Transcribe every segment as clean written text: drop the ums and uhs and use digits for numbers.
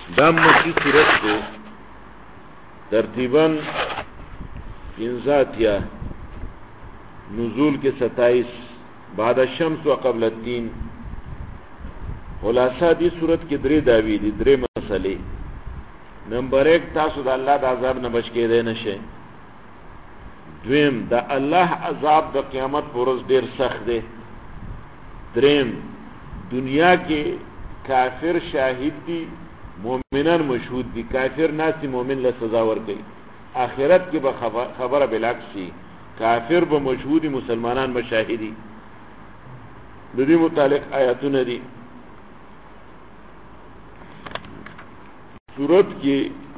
دا مکی صورت کو ترتیباً انزاتیا نزول کے 27 بعد الشمس و قبل الدین. خلاصہ دی صورت کی درې داوی دی درې مسئلے. نمبر 1 تاسو د الله د عذاب نه بچ کېدای نشئ. دویم د الله عذاب د قیامت پر ورځ ډیر سخت دی. دریم دنیا کې کافر شاهد دي مؤمنان مشهود دي. کافر ناسی مؤمن له سزا ورکړي. آخرت کې به خبره بالعکس شي. کافر به مشهودي مسلمانان به شاهدي. د دې متعلق آیاتونه دي. سورت کې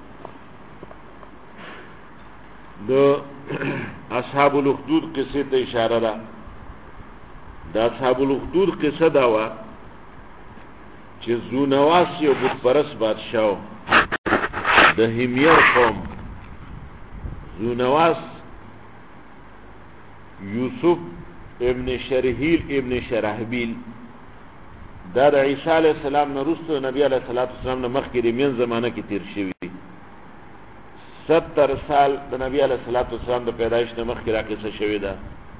د اصحاب الاخدود قصه ته اشاره ده. د اصحاب الاخدود قصه دا و چې زونواس یو بت پرست بادشاہ د همیر قوم. زونواس یوسف ابن شرحیل ابن شرحبیل دا د عیسی علیہ السلام نه وروسته نبی علیہ السلام نه مخکې د مین زمانه کې تیر شوی. 70 سال د نبی علیہ السلام د پیدایش نه مخکې راکېسه شوی ده.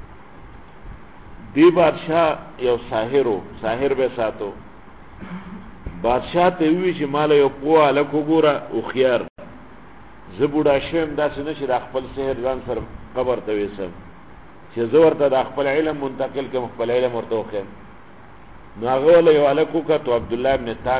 دی بادشاہ یو ساحر به ساتو. بادشاہ ته وی چې مال یو پوه الکو ګوره او خيار زبوډا شم داسې نشي د خپل سحر ځان سره قبر ته وېسم چې زه ورته د خپل علم منتقل کوم خپل علم ورته وخم. نو هغه له یو الکو کتو عبد الله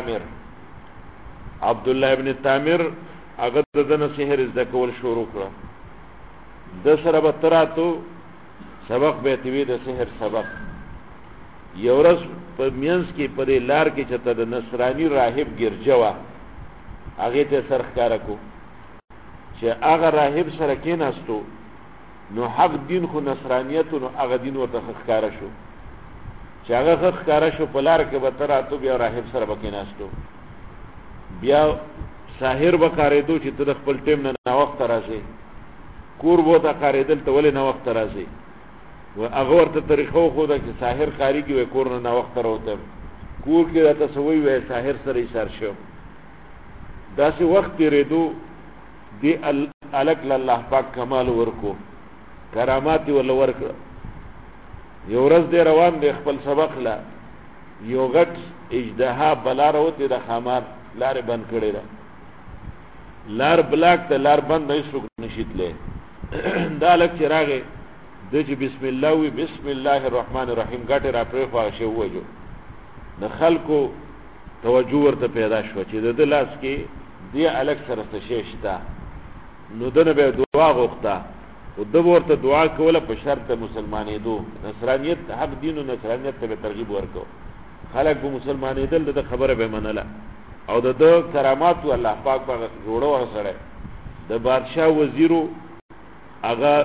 ابن تامر هغه دنه سحر زده کول شروع کړ. د سره به تراتو سبق به توی د سحر سبق. یو ورځ په مینس کې په لار کې چې د نصرانی راهب ګرځوا هغه ته سرخ کار کو چې هغه راهب سره کېناستو نو حق دین خو نصرانیت نو هغه دین ورته ښکارا شو چې هغه ښکارا شو په لار کې به تراتو بیا راهب سره بکیناستو. بیا ساحر بقاریدو چې ته خپل ټیم نه وخت راځي کور بو ته قاریدل ته ولې نه وخت راځي و هغه ورته طریقو خو دا چې ساحر قاری کې و کور نه وخت راوته کور کې راته سوي و ساحر سره ایثار شو. داسې وخت تیرېدو دی الک الله پاک کمال ورکو کرامات ول ورکړه. یو ورځ دی روان دی خپل سبق لا یو غټ اجدها بلار وته د خمار لار بند کړی دا لار بلاک ته لار بند نه شو نشیتله. دا لک چراغه د چې بسم الله وی بسم الله الرحمن الرحیم ګټه را پرې خوا شو وجو د خلکو توجه ورته پیدا شو چې د لاس کې دی الک سره څه شتا. نو دنه به دعا غوښته او د ورته دعا کوله په شرط مسلمانې دو. نصرانیت حق دین او نصرانیت ته ترغیب ورکو. خلک به مسلمانې دل د خبره به منله او د کرامات الله پاک په جوړو سره د بادشاہ وزیرو هغه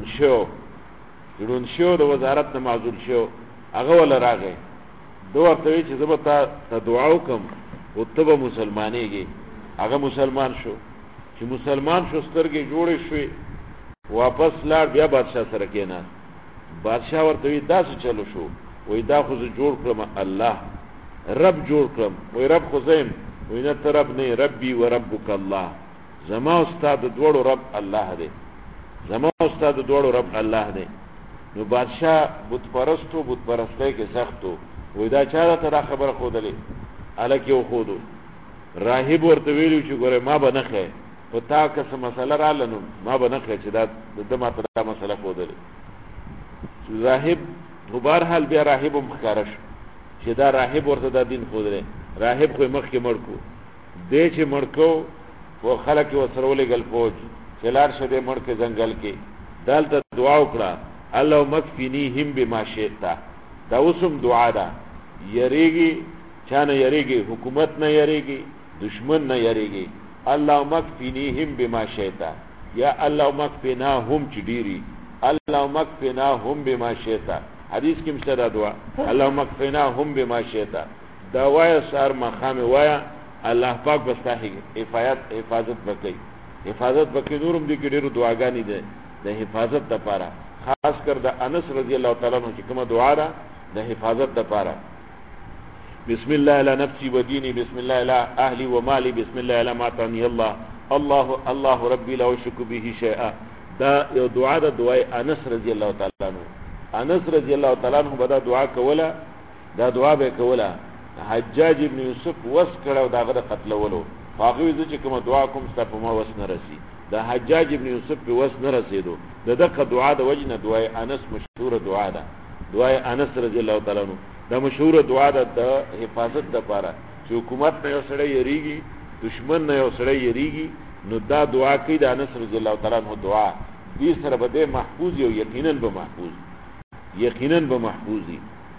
ړوند شو د وزارت نه معزول شو. هغه ول راغی دوه ته چې زبتا ته دعا وکم او ته به مسلمانېږي. هغه مسلمان شو. چې مسلمان شو سترګې جوړې شوې واپس لاړ بیا بادشاہ سره کېنا. بادشاہ ورته وی داسې چلو شو وای دا خو جوړ کړم الله رب جوړ کړم. وای رب خو زم وای نه ته رب نه ربي و ربک الله. زما استاد دوړو رب الله دی. زما استاد دوړو رب الله دی. نو بادشاہ بت پرستۍ کې سختو وای دا چا ته را خبر خودلې الکه و خودو. راهب ورته ویلو چې ګوره ما به نه خې او تا که څه مسله را لنو ما به نه خې چې دا د ماته دا مسله خودلې. راهب دوباره حال بیا راهب مخکارش چې دا راهب ورته دا دین خودلې. راهب خو مخ کې مړکو دې چې مړکو و خلک وسرولې ګل فوج چې لار شه مړ کې ځنګل کې دالته دعا وکړه الله مکفینیهم بما شئت. دا اوسم دعا ده. یریږي چانه یریږي حکومت نه یریږي دشمن نه یریږي. الله مکفینیهم بما شئت یا الله مکفیناهم چې ډیری الله مکفیناهم بما شئت. حدیث کې مشته دعا الله مکفیناهم بما شئت. دا وایا سار مخام وایا الله پاک بستاهي حفاظت وکړي. حفاظت وکړي. نورم دي کې ډیرو دعاګانې ده د حفاظت لپاره خاص کر د انس رضی الله تعالی عنہ چې کومه دعا ده د حفاظت لپاره. بسم الله علی نفسی و دینی، بسم الله علی اهلی و مالی، بسم الله علی ما اعطانی الله ربی لا اشرک به شیئا. دا یو دعا ده، دعای انس رضی الله تعالی عنہ. انس رضی الله تعالی عنہ به دا دعا کوله، دا دعا به کوله. حجاج ابن یوسف وس کړو داغه قتلولو، هغه وی چې کوم دعا کوم ست په ما وس نه رسی. دا حجاج ابن یوسف په وس نه رسیدو، دغه دعا د وجنه دعای انس مشهور دعا ده. دعای انس رضی الله تعالی عنہ دا مشهور دعا ده د حفاظت لپاره، چې حکومت نه یو سړی یریږي، دشمن نه یو سړی یریږي، نو دا دعا کوي د انس رضی الله تعالی عنہ دعا دې سره به محفوظ یو، یقینا به محفوظ، یقینا به محفوظي.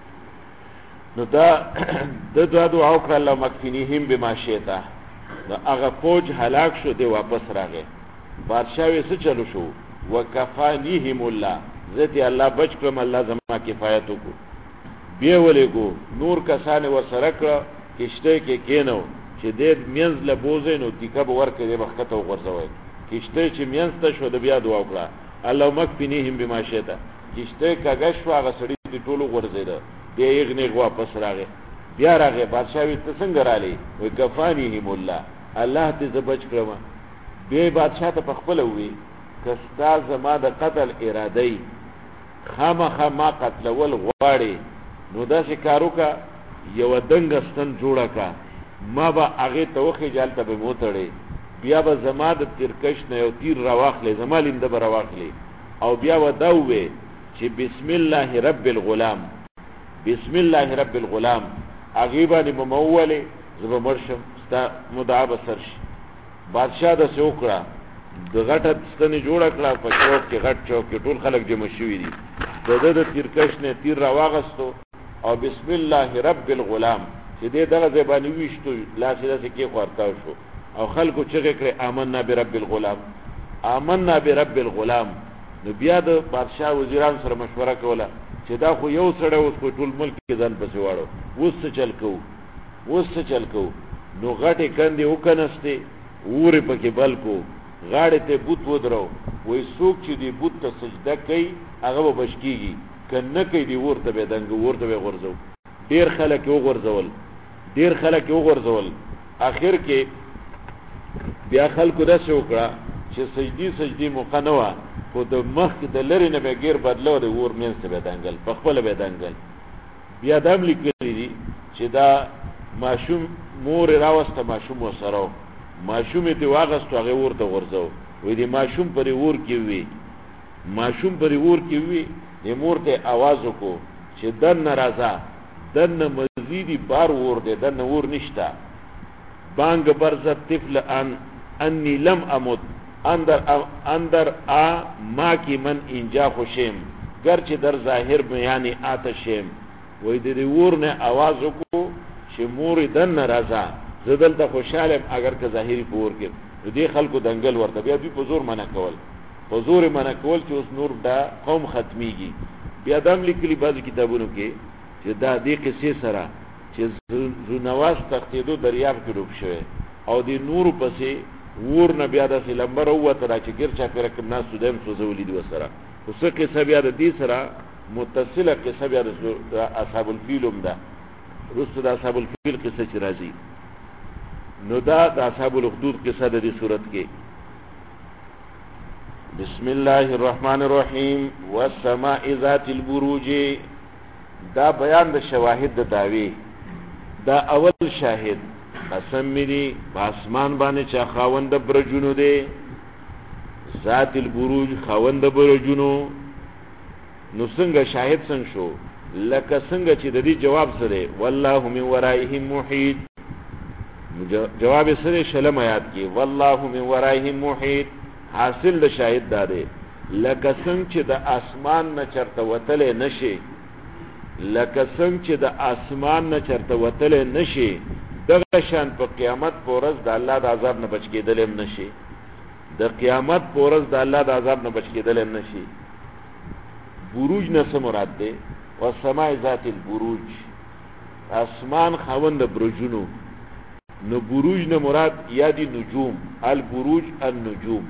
نو دا د دعا وکړه الله مکفینیهم بما شئتا. نو هغه فوج هلاک شو، دی واپس راغی. بادشاہ وې څه چلو شو، وکفانیهم الله، ذاتی الله بچ کړم، الله زما کفایت وکړو. بیا ولېګو نور کسان ورسره کړه، کشته کې کېنو چې دې مینځ له بوزې نو دیکه به ورکړې دې وخته وغورځوي. کشته چې مینځ ته شو د بیا دعا وکړه الله مکفینیهم بما شئتا. کشته کاږه شو، هغه سړی دې ټولو غورځېده، بیا یې غنیغ واپس راغی. بیا راغی بادشاہ وی ته څنګه رالی، وی کفانیهم الله، الله دې ز بچ کړم. بیا بادشاہ ته په خپل وی کستا زما د قتل اراده خامخا ما قتلول غواړي، نو دا شکارو کا یو دنګستن جوړه کا، ما به هغه ته وخی جالته به موتړي، بیا به زما د ترکش نه یو تیر راواخلې، زما لنده به راواخلې، او بیا و دا وې چې بسم الله رب الغلام، بسم الله رب الغلام، عغیبا نموله زب مرشم ستا مدعا بسرش. بادشاہ د سوکړه د غټه ستنې جوړه کړه، په چوک کې غټ چوک کې ټول خلک جمع شوي دي، د تیرکش نه تیر راواغستو، او بسم الله رب الغلام چې دې دغه زبانی ویشتو، لاس داسې کې خورتاو شو، او خلکو چغې کړې آمنا برب الغلام، آمنا برب الغلام. نو بیا د بادشاہ وزیران سره مشوره کوله چې دا خو یو سړی اوس په ټول ملک کې ځان پسې واړو، اوس څه چل کوو، اوس څه چل کوو. نو غټې کندې وکنستې، اورې پکې بل کو، غاړې ته بوت ودرو، وای څوک چې دی بوت ته سجده کوي هغه به بچ کېږي، که نه کوي دی ورته به دنګو، ورته به غورځو. ډېر خلک یې وغورځول، ډېر خلک یې وغورځول. اخر کې بیا خلکو داسې وکړه چې سجدي موقع نه وه، خو د مخکې د لرې نه به ګیر بدلو، د اور منځ ته به دنګل، په خپله به دنګل. بیا دا هم لیکلي دي چې دا ماشوم مور یې راوسته، ماشوم ورسره و، ماشوم یې دې واغستو، هغې اور ته غورځو. وایي د ماشوم پرې اور کې وي، ماشوم پرې اور کې وي، د مور ته آواز وکړو چې دننه راځه، دننه مزیدي بار اور دی، دننه اور نشته. بانگ برزد طفل انی لم امت اندر آ ما کی من اینجا خوشیم گرچه در ظاهر بیانی آتشیم. وی د اور نه आवाज وکړو چې مور دن ناراضه، زدل ته خوشاله اگر که ظاهری پور کې دې خلکو دنګل ورته، بیا دوی په زور منع کول، په زور منع کول چې اوس نور دا قوم ختميږي. بیا دم لیکلي بعض کتابونو کې چې دا دې قصې سره چې زونواز تختیدو دریاب کې ډوب شوی، او د نور پسې ور نه بیا د لمبر وته را چې ګرچا پر کوم ناس سودم سوزولې دی وسره. اوس قصه بیا د دې سره متصله قصه بیا د اصحاب الفیل هم ده، رسو د اصحاب الفیل قصه چې راځي، نو دا د اصحاب الاخدود قصه د دې صورت کې. بسم الله الرحمن الرحیم والسماء ذات البروج، دا بیان د شواهد د دعوی. دا اول شاهد قسم می دی باسمان باندې چې خاوند برجونو دی، ذات البروج خاوند برجونو. نو څنګه شاهد څنګه شو؟ لکه څنګه چې د دې جواب سره والله من ورائهم محیط، جواب سره شلم آیات کې والله من ورائهم محیط. حاصل د شاهد دا دی لکه څنګه چې د اسمان نه چرته وتلې نشي، لکه څنګه چې د اسمان نه چرته وتلې نشي، دغه شان په قیامت پورز د الله د عذاب نه بچ کېدل هم نشي، د قیامت پورز د الله د عذاب نه بچ کېدل هم نشي. بروج نه څه مراد دی؟ والسماء ذات البروج، اسمان خاوند برجونو. نو بروج نه مراد یا دی نجوم، البروج النجوم،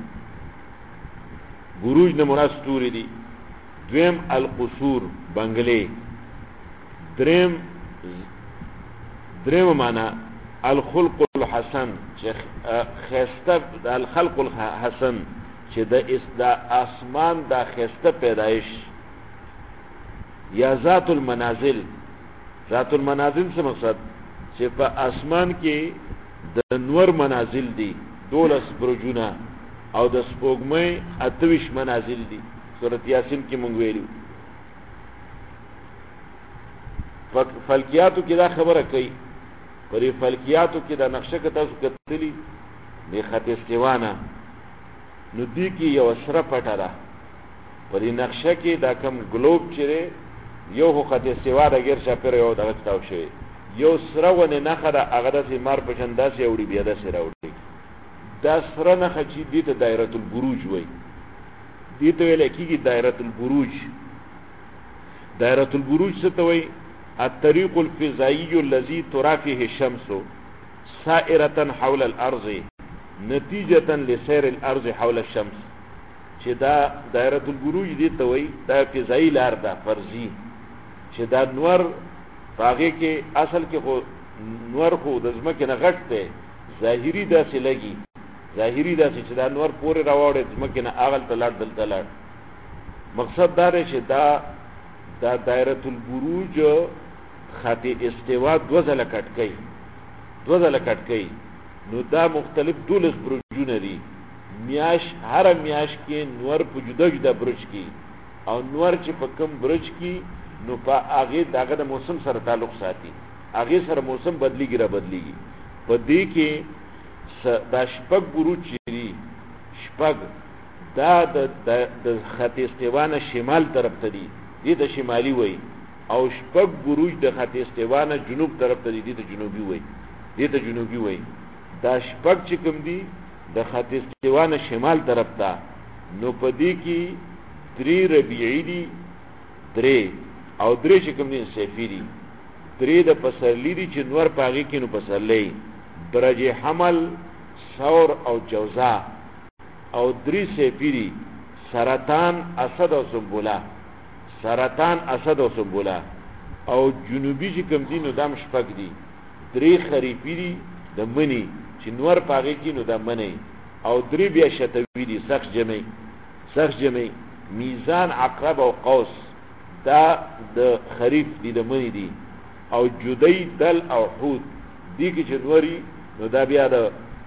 بروج نه مراد ستوري دي. دویم القصور بنگلې، دریم دریم معنا الخلق الحسن چې خسته الخلق الحسن چې د اسمان د خسته پیدایش یا ذات المنازل. ذات المنازل څه مقصد؟ چې په اسمان کې د نور منازل دي 12 برجونه او د سپوږمۍ 28 منازل دي. سورۃ یاسین کې مونږ ویلو. فلکیاتو کې دا خبره کوي، پرې فلکیاتو کې دا نقشه کې تاسو کتلی د خط استوانه نو دی کې یو سره پټه ده پرې نقشه کې دا کم ګلوب چیرې یو خط استوا د غیر شاپره یو دغه تاو شوی یو سره ونه نه خره هغه د مار په چنداسه وړي بیا د سره وړي دا سره نه خچې دي ته دایره البروج وای دي ته ویل کېږي دایره البروج. دایره البروج څه ته وای؟ الطريق الفضائي الذي ترى فيه الشمس سائرة حول الارض نتيجة لسير الارض حول الشمس. چې دا دایره البروج دي ته وای دا فضائي لار ده فرضي چې دا نور باغې کې اصل کې خو نور خو د ځمکې نه غټ دی ظاهري داسې لګي ظاهري داسې چې دا نور پورې راوړې ځمکې نه اغل تلاړ دلته لاړ. مقصد دا دی چې دا دایره البروج خط استوا دو ځله کټ کوي نو دا مختلف 12 برجونه دي. میاش هر میاش کې نور په جدا جدا برج کې او نور چې په کم برج کې نو په هغه دغه د موسم سره تعلق ساتي هغه سره موسم بدلیږي را بدلیږي. په دې کې دا شپږ بروج دي شپږ دا د خط استوانه شمال طرف ته دي دې ته شمالي وای او شپږ بروج د خط استوانه جنوب طرف ته دي دې ته جنوبي وای. دا شپږ چې کوم دي د خط استوانه شمال طرف ته نو په دې کې 3 ربيعي دي 3 او 3 چې کوم دي صفری دي 3 د پسرلی دي چې نور پاغي کې نو پسرلی برج حمل ثور او جوزا او 3 صفری سرطان اسد او سنبولا او جنوبي چې کوم دي نو دام شپږ دي 3 خریفی دي د منی چې نور پاغي کې نو د منی او 3 بیا شتوی دي سخت جمعي میزان عقرب او قوس دا د خریف دي د منی دي او جدی دل او حوت دي کې چې نوري نو دا بیا د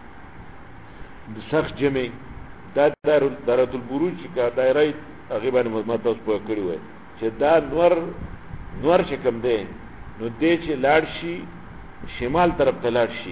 سخت جمعي. دا دایره البروج کا دایره غیبا متوس په کړی وای چې دا نور چې کوم دی نو دې چې لاړ شي شمال طرف ته لاړ شي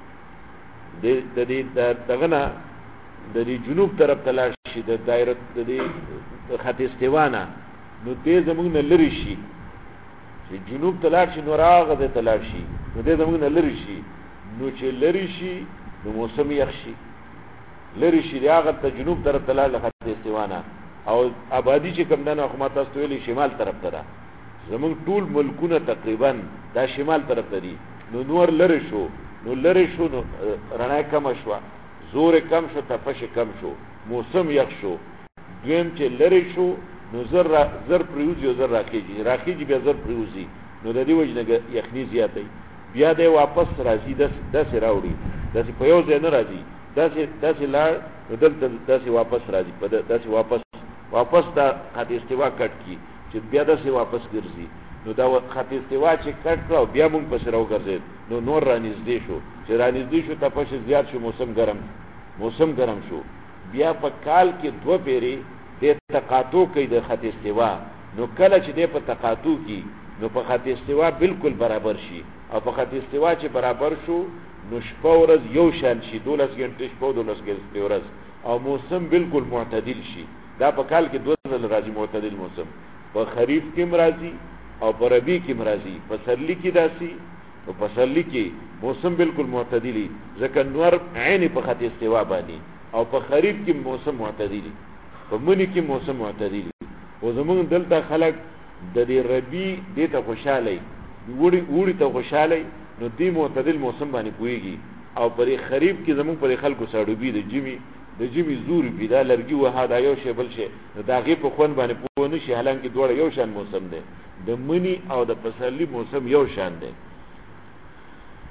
د دې دغه نه د دې جنوب طرف ته لاړ شي د دایره د دې خط استوانه نو دې زمونږ نه لری شي چې جنوب ته لاړ شي نو راغه ته لاړ شي نو دې زمونږ نه لری شي نو چې لری شي نو موسم یخ شي لری شي راغه ته جنوب طرف ته لاړ خط استوانه او آبادی چې کوم دنه حکومت تاسو ویلي شمال طرف ته ده زمونږ ټول ملکونه تقریبا دا شمال طرف ته دي نو نور لری شو نو رڼا کم شو زور کم شو تپش کم شو موسم یخ شو. دویم چې لری شو نو زر پریوزي او زر راکیږي بیا زر پریوزي نو د دې وجه نه یخني زیاتې بیا دې واپس راځي داسې راوړي داسې په یو ځای نه راځي داسې لاړ نو داسې واپس راځي په داسې واپس دا خط استوا کټ کی چې بیا داسې واپس ګرځي نو دا خط استوا چې کټ کړو بیا موږ پس راو ګرځید نو نور رانږدې شو چې رانږدې شو تپش زیات شو موسم ګرم شو. بیا په کال کې 2 پیری د تقاطو کې د خط استوا نو کله چې د په تقاطو کې نو په خط استوا بالکل برابر شي او په خط استوا چې برابر شو نو شپه ورځ یو شان شي 12 غنټې شپه 12 غنټې ورځ او موسم بالکل معتدل شي. دا په کال کې 2 ځله راځي معتدل موسم په خریف کې مرাজি او په ربيع کې مرাজি په سرلی کې داسي او په سرلی کې موسم بالکل معتدلی ځکه نور عین په خط استوا باندې او په خریف کې موسم معتدلی په منی کې موسم معتدلی. او زمونږ دلته خلک د دې ربيع دته خوشاله وړي ته خوشاله نو دې معتدل موسم باندې پويږي او پر خریف کې زمونږ پر خلکو ساړوبي د جمی زور پیدا لرګي وها دا یو شی بل شي دا غي په خون باندې پوه نشي حالانکه دوړ یو شان موسم دی د منی او د پسرلی موسم یو شان دی.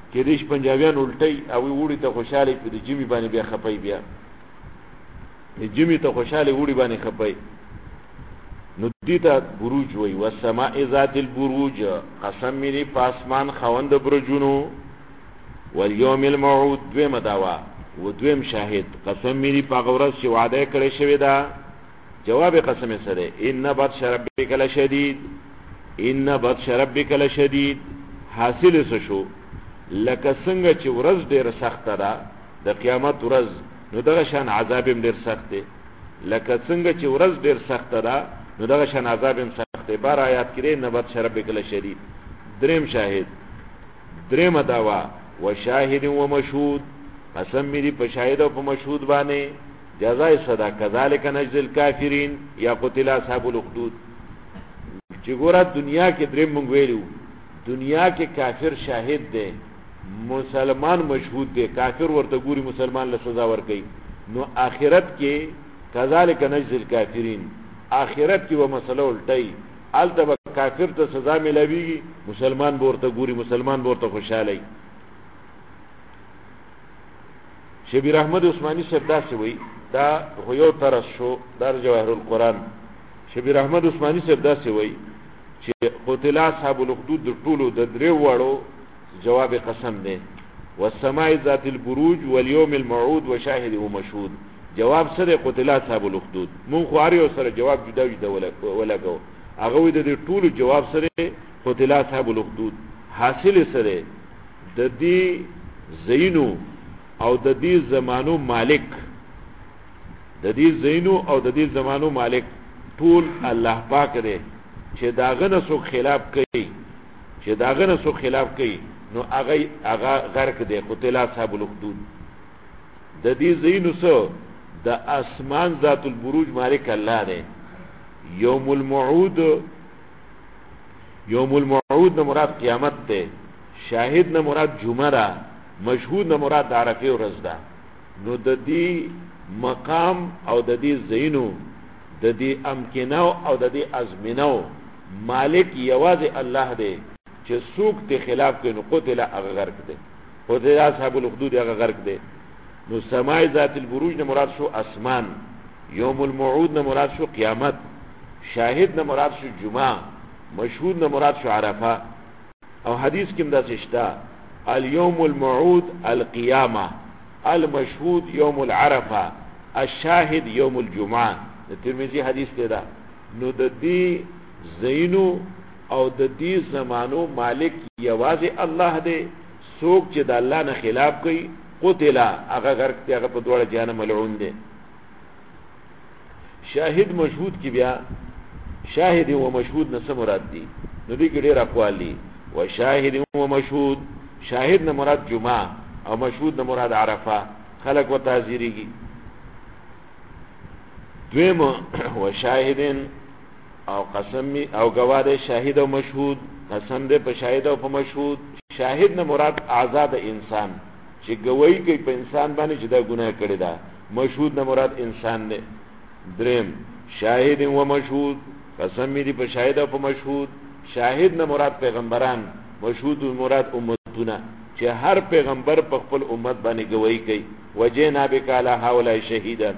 کې دیش پنجابیان الټي او وړي ته خوشاله په جمی باندې بیا خپي بیا جمی ته خوشاله وړي باندې خپي نو دیتا بروج وی والسماء ذات البروج قسم میری پاسمان خوند برجونو والیوم الموعود دویم داوا و دویم شاهد قسم میری پاغورس چې وعده کړی شوی دا جواب قسم سره ان بطش ربک لشدید ان بطش ربک لشدید حاصل شو لکه څنګه چې ورځ ډیر سخت ده د قیامت ورځ نو دغه شان عذاب هم ډیر سخت دی لکه څنګه چې ورځ ډیر سخت ده نو دغه شان عذاب هم سخت دی بار آیات کړي نبت ربک لشدید دریم شاهد دریم داوا وشاهد ومشهود قسم میری په شاهد او په مشهود باندې جزای صدا کذالک نجزی الکافرین یا قتل اصحاب الاخدود چې ګوره دنیا کې دریم مونږ ویلو دنیا کې کافر شاهد دی مسلمان مشهود دی کافر ورته ګوري مسلمان له سزا ورکړي نو آخرت کې کذالک نجزی الکافرین آخرت کې و مسله الټي الته کافر ته سزا ملويږي مسلمان ورته ګوري مسلمان ورته خوشاله شبیر احمد عثماني صاحب دا څه وی دا خو یو طرز شو در جواهر القرآن شبیر احمد عثماني صاحب دا څه وی چې قتل اصحاب الاخدود د ټولو د درې وړو جواب قسم دی والسماء ذات البروج واليوم الموعود وشاهد ومشهود جواب سره قتل اصحاب الاخدود مون خو اړیو سره جواب جدا جدا ولګو هغه وی د ټولو جواب سره قتل اصحاب الاخدود حاصل سره د دې زینو او د دې زمانو مالک د دې زینو او د دې زمانو مالک ټول الله پاک دی چې داغه نه سو خلاف کوي چې داغه نه سو خلاف کوي نو هغه غرق دی قتل اصحاب الاخدود د دې زینو سو د اسمان ذات البروج مالک الله دی یوم الموعود نه مراد قیامت ده شاهد نه مراد جمعه ده مشهود نه مراد عرفه ورځ ده نو د دې مقام او د دې زینو د دې امکنو او د دې ازمنو مالک یوازې الله دی چې څوک ته خلاف کوي نو قتل هغه غرق دی قتل اصحاب الاخدود هغه غرق دی نو سماع ذات البروج نه مراد شو اسمان یوم الموعود نه مراد شو قیامت شاهد نه مراد شو جمعه مشهود نه مراد شو عرفه او حدیث کې دا شتا اليوم الموعود القيامه المشهود يوم العرفه الشاهد يوم الجمعه ترمذی حدیث ته دا نو د دې زینو او د دې زمانو مالک یوازې الله دی څوک چې د الله نه خلاف کوي قتل هغه غرق دی هغه په دوړه جهنم ملعون دی شاهد مشهود کی بیا شاهد و مشهود نه څه مراد دي نو دې کې ډېر اقوال دي وشاهد و مشهود شاهد نه مراد جمعه او مشهود نه مراد عرفه خلق و تعذيريږي دویم وشاهدن او قسم او گواده شاهد او مشهود قسم دې په شاهد او په مشهود شاهد نه مراد آزاد انسان چې گواہی کوي په انسان باندې چې دا ګناه کړی دا مشهود نه مراد انسان دی دریم شاهد و مشهود قسم دې په شاهد او په مشهود شاهد نه مراد پیغمبران مشهود مراد امتونه چې هر پیغمبر په خپل امت باندې گواہی کوي وجینا بک علی هؤلاء شهیدا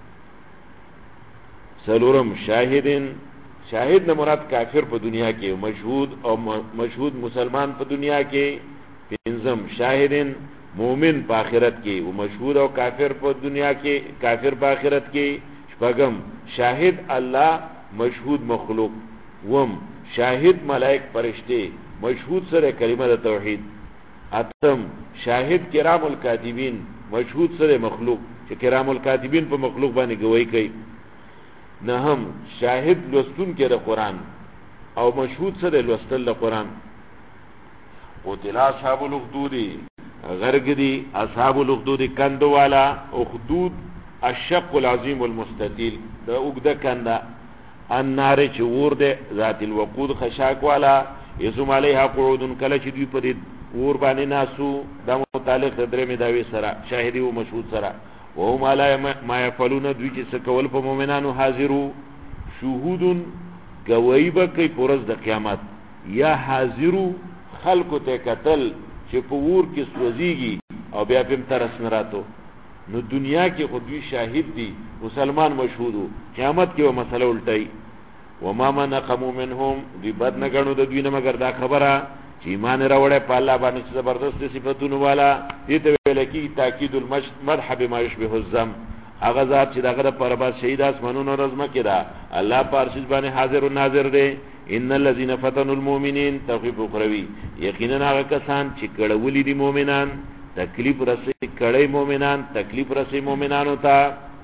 سلورم شاهدن شاهد نه مراد کافر په دنیا کې مشهود او مشهود مسلمان په دنیا کې پنځم شاهدن مومن په آخرت کې او مشهود او کافر په دنیا کې کافر په آخرت کې شپږم شاهد الله مشهود مخلوق وم شاهد ملائک فرشته مشهود سره کلمه د توحید اتم شاهد کرام الکاتبین مشهود سره مخلوق چې کرام الکاتبین په مخلوق باندې گواہی کوي نهم شاهد لوستون کې د قران او مشهود سره لوستل د قران قتل اصحاب الاخدود غرق دي اصحاب الاخدود کندو والا اخدود الشق العظیم المستطیل دا اوګه کنده النار چې ور ده ذات الوقود خشاک والا یسم علیها قعود کله چې دوی په ور باندې ناسو د متعلق درې می داوی سره شاهدی او مشهود سره او ما يفعلون دوی چې سکول په مؤمنانو حاضرو شهود گواہی به کوي پرز د قیامت یا حاضرو خلق ته قتل چې په ور کې سوځيږي او بیا په ترس نه راتو نو دنیا کې خو دوی شاهد دي مسلمان مشهودو قیامت کې و مسله الټي وما منقموا منهم دی بد نه غنو د دوی نه مگر دا خبره چې ایمان راوړې په الله باندې زبردست صفاتونه والا دې ته ویل کی تاکید المدح بما يشبه الذم هغه ذات چې دغه پر بعد شهید اسمانونو رزمه کړه الله پارشد باندې حاضر و ناظر دی ان الذين فتنوا المؤمنين توفيق اخروی یقینا هغه کسان چې کړهولي دي مؤمنان تکلیف رسي کړي مؤمنان تکلیف رسي مؤمنانو ته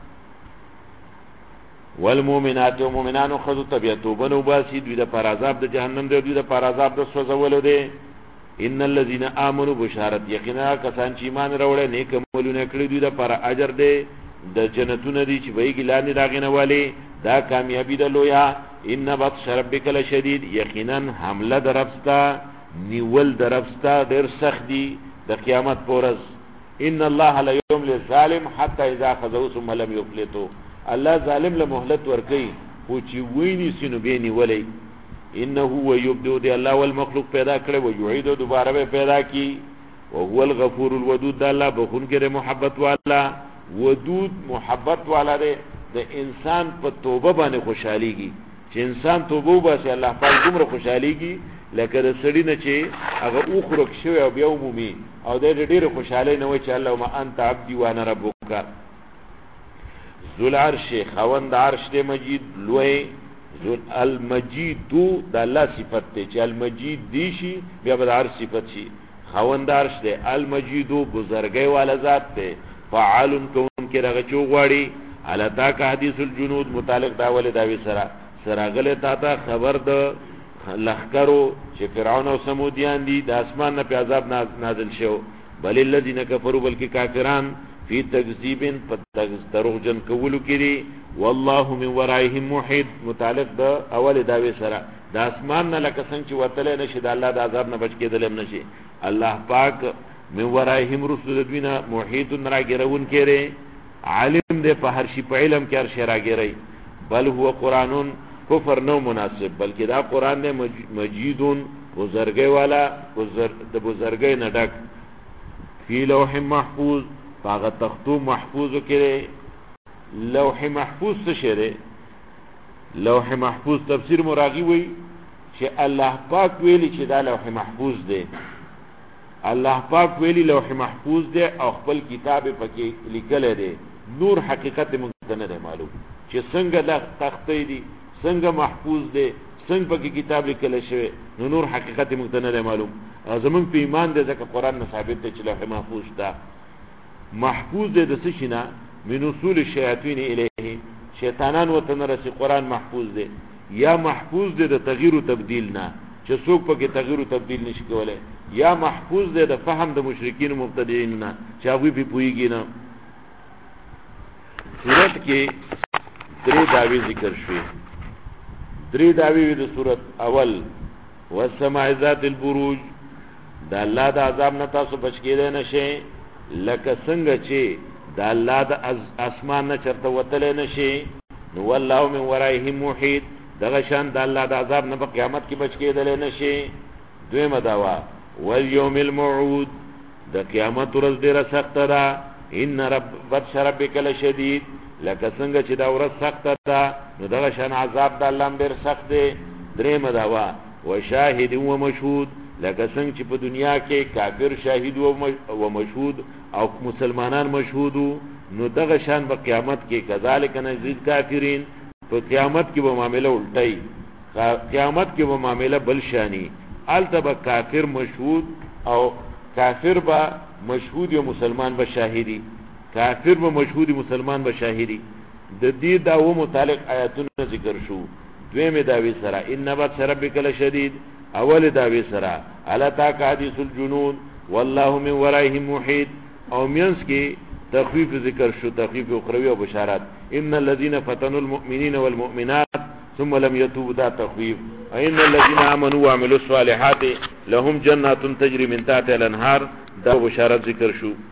والمؤمنات ومؤمنان خذوا تبيتوبن وباسي دوی د پر عذاب د جهنم دی دوی د پر عذاب د سوزولو دی ان الذين امنوا بشارت یقینا کسان چې ایمان راوړل نیک عملونه کړی دوی د پر اجر دی د جنتونو دی چې وایي ګلانی راغنه والی دا کامیابی د لویا ان بطش ربک لشدید یقینا حمله درفستا نیول درفستا ډیر سخت دی د قیامت پورز ان الله لا یملی الظالم حتى اذا خذوا ثم لم يفلتوا الله ظالم له مهلت ورکي خو چې ویني سينو بيني ولي انه هو يبدو دی الله والمخلوق پیدا کړي او يعيد دوباره به پیدا کی او هو الغفور الودود د الله بخون کې محبت والا ودود محبت والا دی د انسان په توبه باندې خوشاليږي چې انسان توبه وباسي الله پاک دومره خوشاليږي لکه د سړی نه چې هغه اوخرک شوی او بیا عمومي او د ډېر خوشاله نه وي چې الله ما انت عبدي وانا ربک ذل عرش خوند عرش دې مجید لوی ذل المجید د الله صفت ته چې المجید دی شي بیا به عرش صفت شي خوند عرش دې المجید بزرګي والا ذات ته فعال کون کې رغه چوغواړي الا تا کا حدیث الجنود متعلق دا ول دا وی سراغله تا ته خبر د لخکرو چې فرعون او سمودیان دي د اسمان نه په عذاب نازل شو بل الذين كفروا بلکې کافران فی تکذیب دروغجن کولو کړي والله من ورائهم محیط متعلق د اول داوی سره د اسمان نه لکه څنګه چې وتل نشي د الله د عذاب نه بچ کېدل هم نشي الله پاک من ورائهم رسل دوینا محیط راګرون کړي عالم دې په هر شي په علم کې هر شي راګري بل هو قرآن کفر نو مناسب بلکې دا قرآن دې مجیدون بزرګي والا د بزرګي نه ډک فی لوح محفوظ هغه تختو محفوظ کړي لوح محفوظ څه شری لوح محفوظ تفسیر مراغي وی چې الله پاک ویلي چې دا لوح محفوظ دی الله پاک ویلي لوح محفوظ دی او خپل کتاب پکې لیکل دی نور حقیقت مونږ نه معلوم چې څنګه دا تختې دي څنګه محفوظ دی څنګه پکې کتاب لیکل شوی نور حقیقت مونږ نه معلوم زمون په ایمان دې ځکه قران نه ثابت دی چې لوح محفوظ ده محفوظ دې د څه شینه من اصول الشیاطین الیه شیطانان وته رسي قران محفوظ دی یا محفوظ دې د تغییر او تبديل نه چې څوک پکې تغییر او تبديل نشي کولای یا محفوظ دې د فهم د مشرکین مبتدعين نه چې هغه به پويږي نه سورت کې درې داوی ذکر شوي درې داوی د سورت اول والسماء ذات البروج د الله د عذاب نه تاسو بچ کېدای نشئ لکه څنګه چې د الله د اسمان نه چرته وتل نشي نو والله من ورائهم محیط دغه شان د الله د عذاب نه په قیامت کې بچ کېدل نشي دویمه داوا والیوم الموعود د قیامت ورځ ډیره سخت ده ان بطش ربک لشدید لکه څنګه چې دا ورځ سخت ده نو دغه شان عذاب د الله ډیر سخت دی دریمه داوا وشاهد و مشهود لکه څنګه چې په دنیا کې کافر شاهد او مشهود او مسلمانان مشهود نو دغه شان په قیامت کې کذالک نزيد کافرین په قیامت کې به معاملې الټي قیامت کې به معاملې بل شانی التبه کافر مشهود او کافر با مشهود او مسلمان به شاهدی کافر به مشهود مسلمان به شاهدی د دې داو متعلق آیاتونه ذکر شو دویمه داوی سره ان بطش ربک لشدید اول داوی سره الا تا حدیث الجنود والله من ورائهم محیط او مینس کې تخفیف ذکر شو تخفیف اخروی او بشارات ان الذين فتنوا المؤمنين والمؤمنات ثم لم يتوبوا دا تخفیف ان الذين امنوا وعملوا الصالحات لهم جنات تجري من تحتها الانهار دا بشارات ذکر شو